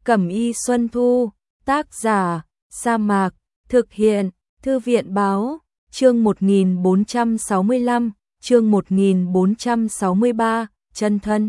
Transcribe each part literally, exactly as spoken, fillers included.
Cẩm y Xuân Thu, tác giả, Sa Mạc, thực hiện, Thư viện báo, chương một nghìn bốn trăm sáu mươi lăm, chương một nghìn bốn trăm sáu mươi ba, chân thân.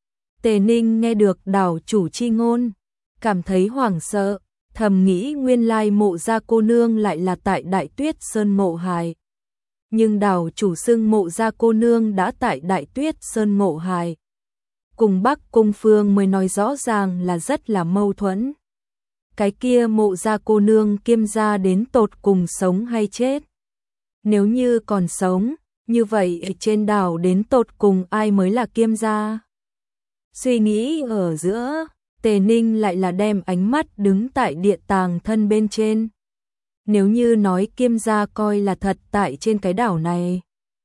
Tề Ninh nghe được đảo chủ chi ngôn, cảm thấy hoảng sợ, thầm nghĩ nguyên lai Mộ Gia cô nương lại là tại Đại Tuyết Sơn ngộ hài. Nhưng đảo chủ xưng Mộ Gia cô nương đã tại Đại Tuyết Sơn ngộ hài. Cùng Bắc Cung Phương mới nói rõ ràng là rất là mâu thuẫn. Cái kia Mộ Gia cô nương Kiêm gia đến tột cùng sống hay chết? Nếu như còn sống, như vậy trên đảo đến tột cùng ai mới là Kiêm gia? Suy nghĩ ở giữa, Tề Ninh lại là đem ánh mắt đứng tại địa tàng thân bên trên. Nếu như nói Kiêm gia coi là thật tại trên cái đảo này,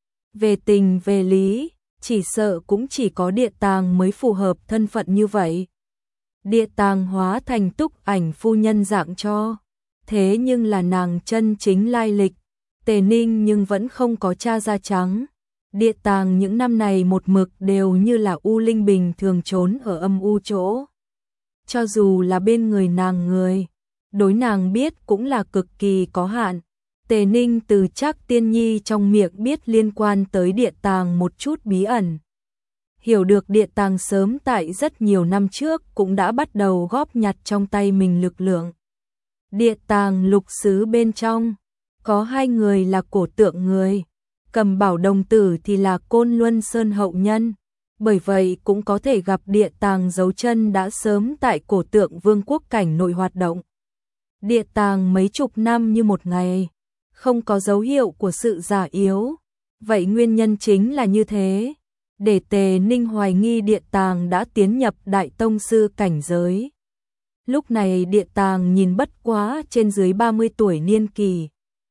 về tình về lý, chỉ sợ cũng chỉ có địa tàng mới phù hợp thân phận như vậy. Địa tàng hóa thành Túc Ảnh phu nhân dạng cho, thế nhưng là nàng chân chính lai lịch, Tề Ninh nhưng vẫn không có tra ra trắng. Địa tàng những năm này một mực đều như là u linh bình thường trốn ở âm u chỗ. Cho dù là bên người nàng người, đối nàng biết cũng là cực kỳ có hạn. Tề Ninh từ Trác Tiên Nhi trong miệng biết liên quan tới địa tàng một chút bí ẩn. Hiểu được địa tàng sớm tại rất nhiều năm trước cũng đã bắt đầu góp nhặt trong tay mình lực lượng. Địa tàng lục xứ bên trong, có hai người là cổ tượng người, Cầm Bảo đồng tử thì là Côn Luân Sơn hậu nhân. Bởi vậy cũng có thể gặp địa tàng dấu chân đã sớm tại cổ tượng vương quốc cảnh nội hoạt động. Địa tàng mấy chục năm như một ngày, không có dấu hiệu của sự già yếu. Vậy nguyên nhân chính là như thế, để Tề Ninh hoài nghi địa tàng đã tiến nhập đại tông sư cảnh giới. Lúc này địa tàng nhìn bất quá trên dưới ba mươi tuổi niên kỳ,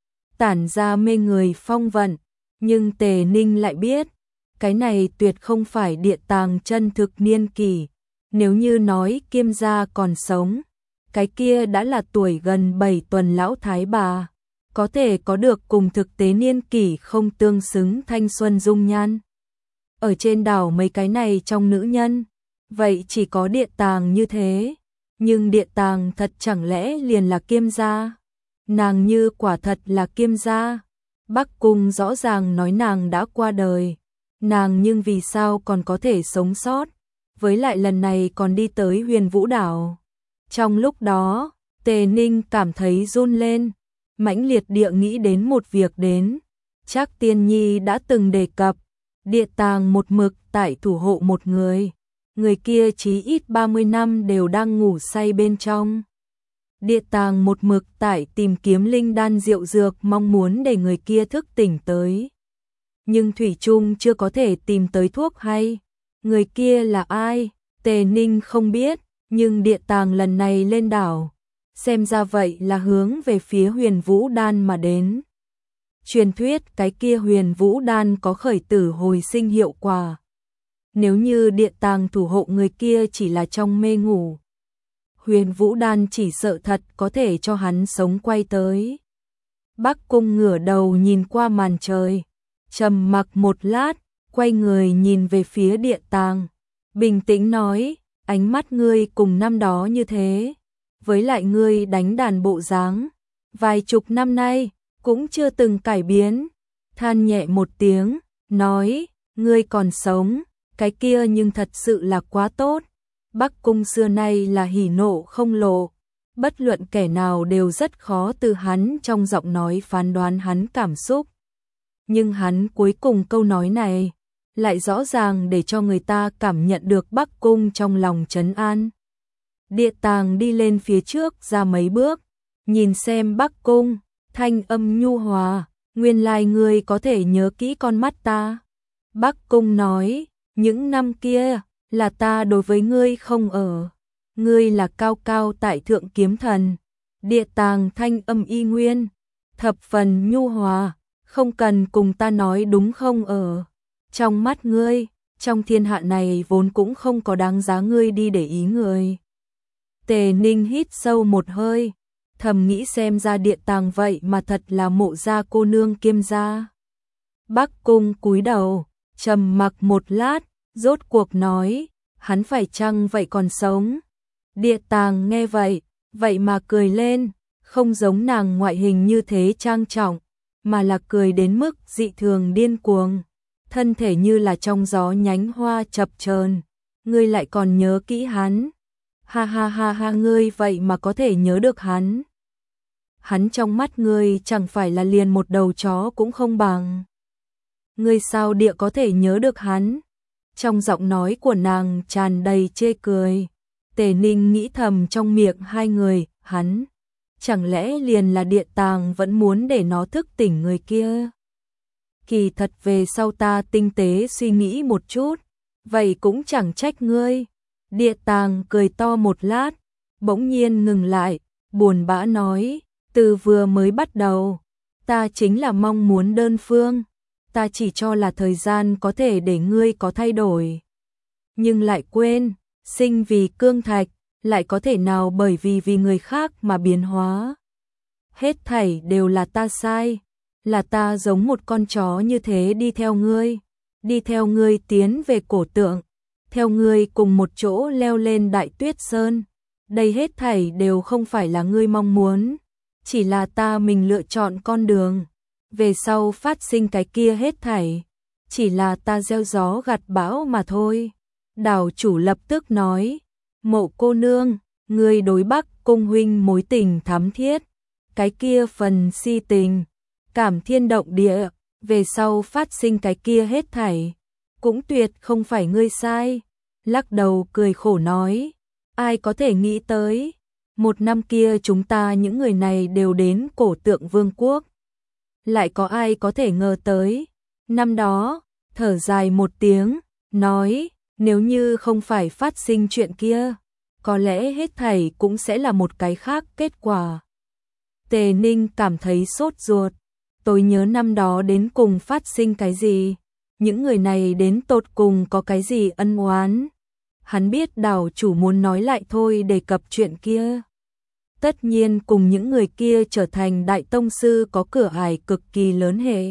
tản ra mê người phong vận, nhưng Tề Ninh lại biết, cái này tuyệt không phải địa tàng chân thực niên kỳ. Nếu như nói Kiêm gia còn sống, cái kia đã là tuổi gần bảy tuần lão thái bà, có thể có được cùng thực tế niên kỷ không tương xứng thanh xuân dung nhan. Ở trên đảo mấy cái này trong nữ nhân, vậy chỉ có địa tàng như thế, nhưng địa tàng thật chẳng lẽ liền là Kiêm gia? Nàng như quả thật là Kiêm gia, Bắc Cung rõ ràng nói nàng đã qua đời, nàng nhưng vì sao còn có thể sống sót, với lại lần này còn đi tới Huyền Vũ đảo. Trong lúc đó, Tề Ninh cảm thấy run lên, mãnh liệt địa nghĩ đến một việc đến. Trác Tiên Nhi đã từng đề cập, địa tàng một mực tại thủ hộ một người, người kia chí ít ba mươi năm đều đang ngủ say bên trong. Địa tàng một mực tại tìm kiếm linh đan diệu dược mong muốn để người kia thức tỉnh tới. Nhưng thủy chung chưa có thể tìm tới thuốc hay. Người kia là ai? Tề Ninh không biết, nhưng địa tàng lần này lên đảo, xem ra vậy là hướng về phía Huyền Vũ đan mà đến. Truyền thuyết cái kia Huyền Vũ đan có khởi tử hồi sinh hiệu quả. Nếu như địa tàng thủ hộ người kia chỉ là trong mê ngủ, Huyền Vũ đan chỉ sợ thật có thể cho hắn sống quay tới. Bắc Cung ngửa đầu nhìn qua màn trời, trầm mặc một lát, quay người nhìn về phía địa tàng, bình tĩnh nói, ánh mắt ngươi cùng năm đó như thế, với lại ngươi đánh đàn bộ dáng, vài chục năm nay cũng chưa từng cải biến. Than nhẹ một tiếng, nói, ngươi còn sống, cái kia nhưng thật sự là quá tốt. Bắc Cung xưa nay là hỉ nộ không lộ, bất luận kẻ nào đều rất khó từ hắn trong giọng nói phán đoán hắn cảm xúc. Nhưng hắn cuối cùng câu nói này lại rõ ràng để cho người ta cảm nhận được Bắc Cung trong lòng trấn an. Địa tàng đi lên phía trước ra mấy bước, nhìn xem Bắc Cung, thanh âm nhu hòa, nguyên lai ngươi có thể nhớ kỹ con mắt ta. Bắc Cung nói, những năm kia là ta đối với ngươi không ở, ngươi là cao cao tại thượng kiếm thần. Địa tàng thanh âm y nguyên, thập phần nhu hòa, không cần cùng ta nói đúng không ở. Trong mắt ngươi, trong thiên hạ này vốn cũng không có đáng giá ngươi đi để ý người. Tề Ninh hít sâu một hơi, thầm nghĩ xem ra địa tàng vậy mà thật là Mộ Gia cô nương Kiêm gia. Bắc Cung cúi đầu, trầm mặc một lát, rốt cuộc nói, hắn phải chăng vậy còn sống? Địa Tàng nghe vậy, vậy mà cười lên, không giống nàng ngoại hình như thế trang trọng, mà là cười đến mức dị thường điên cuồng, thân thể như là trong gió nhánh hoa chập chờn. Ngươi lại còn nhớ kỹ hắn? Ha ha ha ha, ngươi vậy mà có thể nhớ được hắn? Hắn trong mắt ngươi chẳng phải là liền một đầu chó cũng không bằng. Ngươi sao địa có thể nhớ được hắn? Trong giọng nói của nàng tràn đầy chê cười. Tề Ninh nghĩ thầm trong miệng hai người, hắn chẳng lẽ liền là Địa Tàng vẫn muốn để nó thức tỉnh người kia? Kỳ thật về sau ta tinh tế suy nghĩ một chút, vậy cũng chẳng trách ngươi. Địa Tàng cười to một lát, bỗng nhiên ngừng lại, buồn bã nói, từ vừa mới bắt đầu, ta chính là mong muốn đơn phương, ta chỉ cho là thời gian có thể để ngươi có thay đổi. Nhưng lại quên, sinh vì cương thạch, lại có thể nào bởi vì vì người khác mà biến hóa. Hết thảy đều là ta sai, là ta giống một con chó như thế đi theo ngươi, đi theo ngươi tiến về cổ tượng, theo ngươi cùng một chỗ leo lên Đại Tuyết Sơn. Đây hết thảy đều không phải là ngươi mong muốn, chỉ là ta mình lựa chọn con đường. Về sau phát sinh cái kia hết thảy, chỉ là ta gieo gió gặt bão mà thôi. Đảo chủ lập tức nói, Mộ cô nương, ngươi đối Bắc Cung huynh mối tình thắm thiết, cái kia phần si tình, cảm thiên động địa, về sau phát sinh cái kia hết thảy, cũng tuyệt không phải ngươi sai. Lắc đầu cười khổ nói, ai có thể nghĩ tới, một năm kia chúng ta những người này đều đến cổ tượng vương quốc. Lại có ai có thể ngờ tới, năm đó, thở dài một tiếng, nói, nếu như không phải phát sinh chuyện kia, có lẽ hết thảy cũng sẽ là một cái khác kết quả. Tề Ninh cảm thấy sốt ruột, tôi nhớ năm đó đến cùng phát sinh cái gì, những người này đến tột cùng có cái gì ân oán. Hắn biết đảo chủ muốn nói lại thôi đề cập chuyện kia. Tất nhiên cùng những người kia trở thành đại tông sư có cửa ải cực kỳ lớn hệ.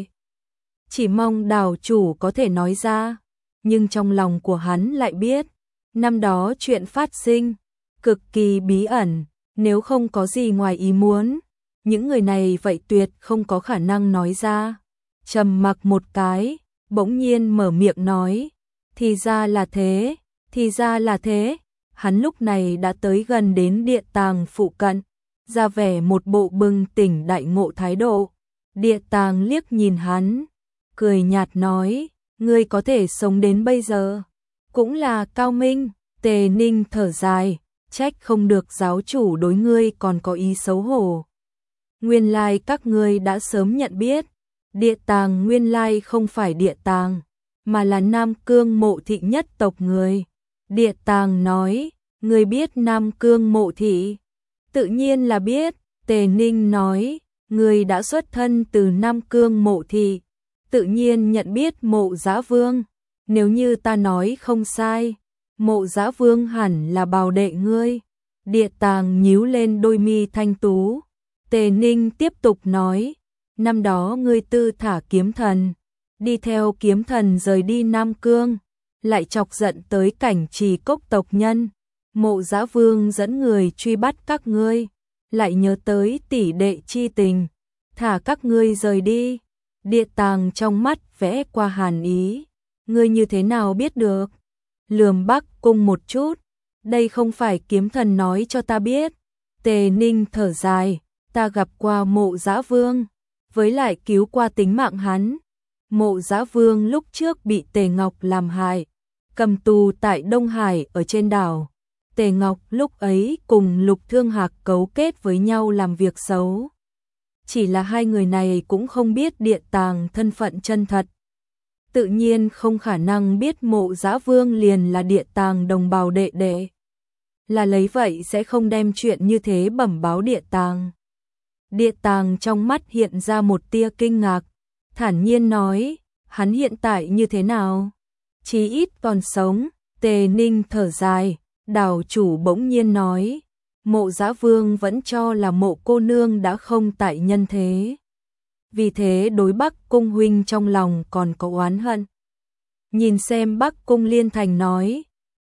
Chỉ mong đảo chủ có thể nói ra, nhưng trong lòng của hắn lại biết, năm đó chuyện phát sinh, cực kỳ bí ẩn, nếu không có gì ngoài ý muốn, những người này vậy tuyệt không có khả năng nói ra. Trầm mặc một cái, bỗng nhiên mở miệng nói, thì ra là thế, thì ra là thế. Hắn lúc này đã tới gần đến Địa Tàng phụ cận, ra vẻ một bộ bừng tỉnh đại ngộ thái độ. Địa Tàng liếc nhìn hắn, cười nhạt nói, ngươi có thể sống đến bây giờ, cũng là cao minh. Tề Ninh thở dài, trách không được giáo chủ đối ngươi còn có ý xấu hổ. Nguyên lai các ngươi đã sớm nhận biết, Địa Tàng nguyên lai không phải Địa Tàng, mà là Nam Cương Mộ Thị nhất tộc người. Địa Tàng nói, ngươi biết Nam Cương Mộ Thị? Tự nhiên là biết. Tề Ninh nói, ngươi đã xuất thân từ Nam Cương Mộ Thị, tự nhiên nhận biết Mộ Dã Vương. Nếu như ta nói không sai, Mộ Dã Vương hẳn là bào đệ ngươi. Địa Tàng nhíu lên đôi mi thanh tú. Tề Ninh tiếp tục nói, năm đó ngươi tư thả kiếm thần, đi theo kiếm thần rời đi Nam Cương, lại chọc giận tới Cảnh Trì cốc tộc nhân. Mộ Dã Vương dẫn người truy bắt các ngươi, lại nhớ tới tỷ đệ chi tình, thả các ngươi rời đi. Địa Tàng trong mắt vẽ qua hàn ý, ngươi như thế nào biết được? Lườm Bắc Cung một chút, đây không phải kiếm thần nói cho ta biết. Tề Ninh thở dài, ta gặp qua Mộ Dã Vương, với lại cứu qua tính mạng hắn. Mộ Dã Vương lúc trước bị Tề Ngọc làm hại, cầm tù tại Đông Hải ở trên đảo. Tề Ngọc lúc ấy cùng Lục Thương Hạc cấu kết với nhau làm việc xấu. Chỉ là hai người này cũng không biết Địa Tàng thân phận chân thật. Tự nhiên không khả năng biết Mộ Dã Vương liền là Địa Tàng đồng bào đệ đệ. Là lấy vậy sẽ không đem chuyện như thế bẩm báo Địa Tàng. Địa Tàng trong mắt hiện ra một tia kinh ngạc, thản nhiên nói, hắn hiện tại như thế nào? Chí ít còn sống. Tề Ninh thở dài, đảo chủ bỗng nhiên nói, Mộ Dã Vương vẫn cho là Mộ cô nương đã không tại nhân thế. Vì thế đối Bắc Cung huynh trong lòng còn có oán hận. Nhìn xem Bắc Cung Liên Thành nói,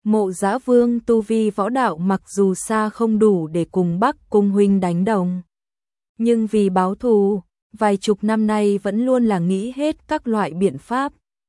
Mộ Dã Vương tu vi võ đạo mặc dù xa không đủ để cùng Bắc Cung huynh đánh đồng, nhưng vì báo thù, vài chục năm nay vẫn luôn là nghĩ hết các loại biện pháp,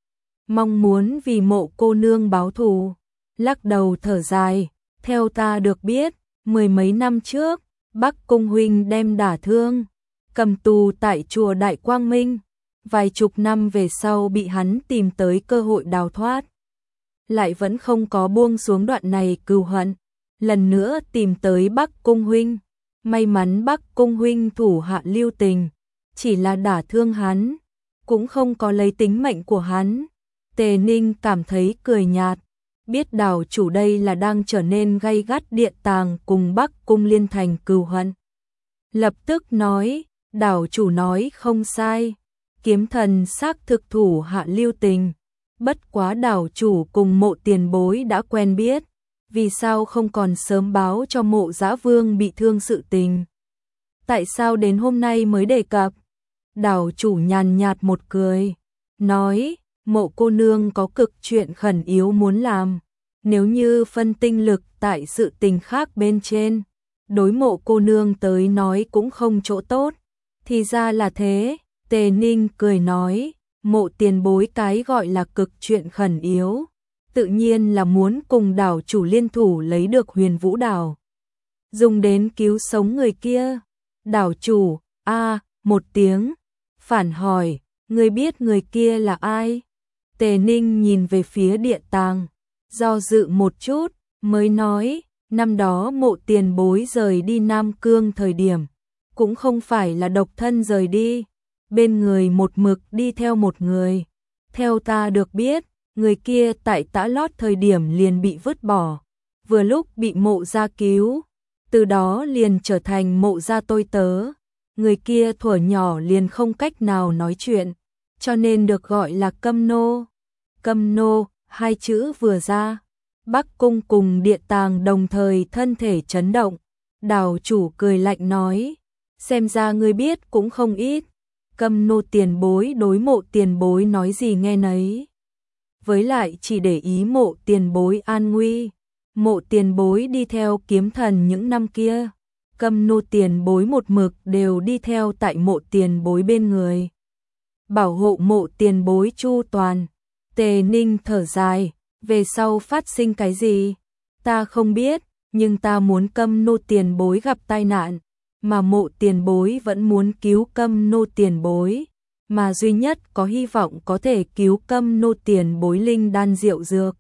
mong muốn vì Mộ cô nương báo thù. Lắc đầu thở dài, theo ta được biết, mười mấy năm trước, Bắc Cung huynh đem đả thương, cầm tù tại chùa Đại Quang Minh, vài chục năm về sau bị hắn tìm tới cơ hội đào thoát, lại vẫn không có buông xuống đoạn này cừu hận, lần nữa tìm tới Bắc Cung huynh. May mắn Bắc Cung huynh thủ hạ lưu tình, chỉ là đả thương hắn, cũng không có lấy tính mệnh của hắn. Tề Ninh cảm thấy cười nhạt, biết đảo chủ đây là đang trở nên gay gắt Điện Tàng cùng Bắc Cung liên thành cừu hận. Lập tức nói, đảo chủ nói không sai, kiếm thần xác thực thủ hạ lưu tình, bất quá đảo chủ cùng Mộ tiền bối đã quen biết, vì sao không còn sớm báo cho Mộ Dã Vương bị thương sự tình? Tại sao đến hôm nay mới đề cập? Đảo chủ nhàn nhạt một cười, nói, Mộ cô nương có cực chuyện khẩn yếu muốn làm, nếu như phân tinh lực tại sự tình khác bên trên, đối Mộ cô nương tới nói cũng không chỗ tốt. Thì ra là thế, Tề Ninh cười nói, Mộ tiền bối cái gọi là cực chuyện khẩn yếu, tự nhiên là muốn cùng đảo chủ liên thủ lấy được Huyền Vũ đảo, dùng đến cứu sống người kia. Đảo chủ, a một tiếng, phản hỏi, ngươi biết người kia là ai? Tề Ninh nhìn về phía Điện Tàng, do dự một chút, mới nói, năm đó Mộ tiền bối rời đi Nam Cương thời điểm, cũng không phải là độc thân rời đi, bên người một mực đi theo một người. Theo ta được biết, người kia tại Tã Lót thời điểm liền bị vứt bỏ, vừa lúc bị Mộ gia cứu, từ đó liền trở thành Mộ gia tôi tớ. Người kia thuở nhỏ liền không cách nào nói chuyện, cho nên được gọi là Câm Nô. Câm Nô, hai chữ vừa ra, Bắc Cung cùng Điện Tàng đồng thời thân thể chấn động. Đảo chủ cười lạnh nói, xem ra ngươi biết cũng không ít. Câm Nô tiền bối đối Mộ tiền bối nói gì nghe nấy, với lại chỉ để ý Mộ tiền bối an nguy. Mộ tiền bối đi theo kiếm thần những năm kia, Câm Nô tiền bối một mực đều đi theo tại Mộ tiền bối bên người, bảo hộ Mộ tiền bối chu toàn. Tề Ninh thở dài, về sau phát sinh cái gì, ta không biết, nhưng ta muốn Câm Nô tiền bối gặp tai nạn, mà Mộ tiền bối vẫn muốn cứu Câm Nô tiền bối, mà duy nhất có hy vọng có thể cứu Câm Nô tiền bối linh đan diệu dược,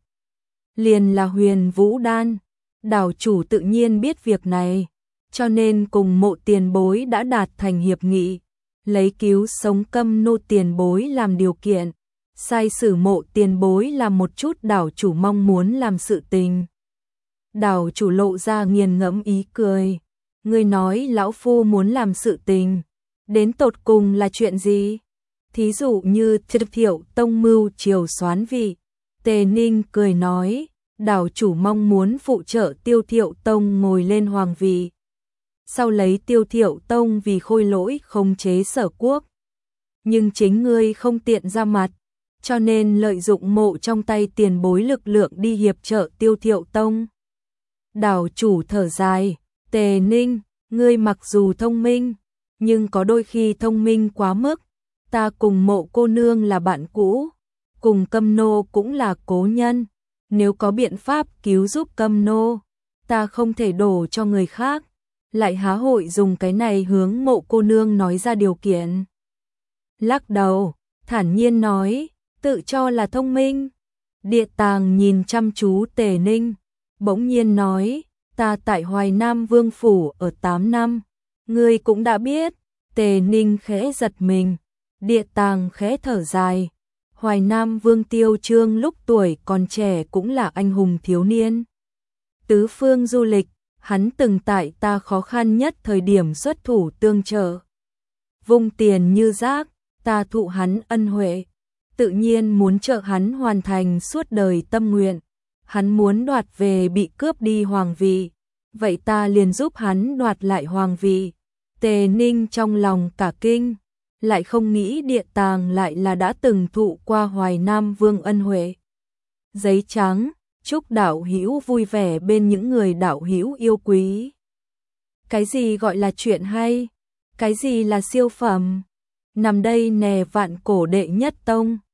liền là Huyền Vũ đan. Đảo chủ tự nhiên biết việc này, cho nên cùng Mộ tiền bối đã đạt thành hiệp nghị, lấy cứu sống Câm Nô tiền bối làm điều kiện, sai sử Mộ tiền bối làm một chút đảo chủ mong muốn làm sự tình. Đảo chủ lộ ra nghiền ngẫm ý cười, ngươi nói lão phu muốn làm sự tình, đến tột cùng là chuyện gì? Thí dụ như Tiêu Thiệu Tông mưu triều soán vị. Tề Ninh cười nói, đảo chủ mong muốn phụ trợ Tiêu Thiệu Tông ngồi lên hoàng vị, sau lấy Tiêu Thiệu Tông vì khôi lỗi khống chế Sở Quốc, nhưng chính ngươi không tiện ra mặt, cho nên lợi dụng Mộ trong tay tiền bối lực lượng đi hiệp trợ Tiêu Thiệu Tông. Đảo chủ thở dài, Tề Ninh, ngươi mặc dù thông minh, nhưng có đôi khi thông minh quá mức. Ta cùng Mộ cô nương là bạn cũ, cùng Câm Nô cũng là cố nhân, nếu có biện pháp cứu giúp Câm Nô, ta không thể đổ cho người khác, lại há hội dùng cái này hướng Mộ cô nương nói ra điều kiện. Lắc đầu, thản nhiên nói, tự cho là thông minh. Điện Tàng nhìn chăm chú Tề Ninh, bỗng nhiên nói, ta tại Hoài Nam Vương phủ ở tám năm, ngươi cũng đã biết. Tề Ninh khẽ giật mình, Điện Tàng khẽ thở dài, Hoài Nam Vương Tiêu Trương lúc tuổi còn trẻ cũng là anh hùng thiếu niên. Tứ phương du lịch, hắn từng tại ta khó khăn nhất thời điểm xuất thủ tương trợ, vung tiền như rác, ta thụ hắn ân huệ, tự nhiên muốn trợ hắn hoàn thành suốt đời tâm nguyện. Hắn muốn đoạt về bị cướp đi hoàng vị, vậy ta liền giúp hắn đoạt lại hoàng vị. Tề Ninh trong lòng cả kinh, lại không nghĩ Điện Tàng lại là đã từng thụ qua Hoài Nam Vương ân huệ. Giấy trắng, chúc đạo hữu vui vẻ bên những người đạo hữu yêu quý. Cái gì gọi là chuyện hay? Cái gì là siêu phẩm? Nằm đây nè vạn cổ đệ nhất tông.